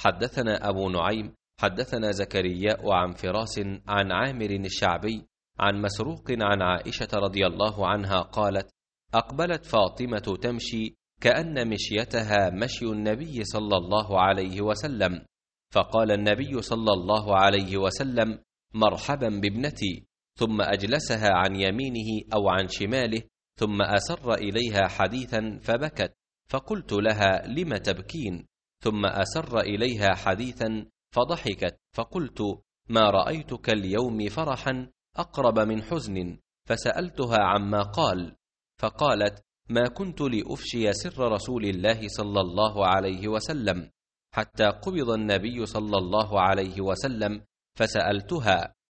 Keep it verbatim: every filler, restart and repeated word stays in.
حدثنا أبو نعيم حدثنا زكرياء عن فراس عن عامر الشعبي عن مسروق عن عائشة رضي الله عنها قالت: أقبلت فاطمة تمشي كأن مشيتها مشي النبي صلى الله عليه وسلم، فقال النبي صلى الله عليه وسلم: مرحبا بابنتي، ثم أجلسها عن يمينه أو عن شماله، ثم أسر إليها حديثا فبكت، فقلت لها: لم تبكين؟ ثم أسر إليها حديثا فضحكت، فقلت: ما رأيتك اليوم فرحا أقرب من حزن، فسألتها عما قال، فقالت: ما كنت لأفشي سر رسول الله صلى الله عليه وسلم حتى قبض النبي صلى الله عليه وسلم، فسألتها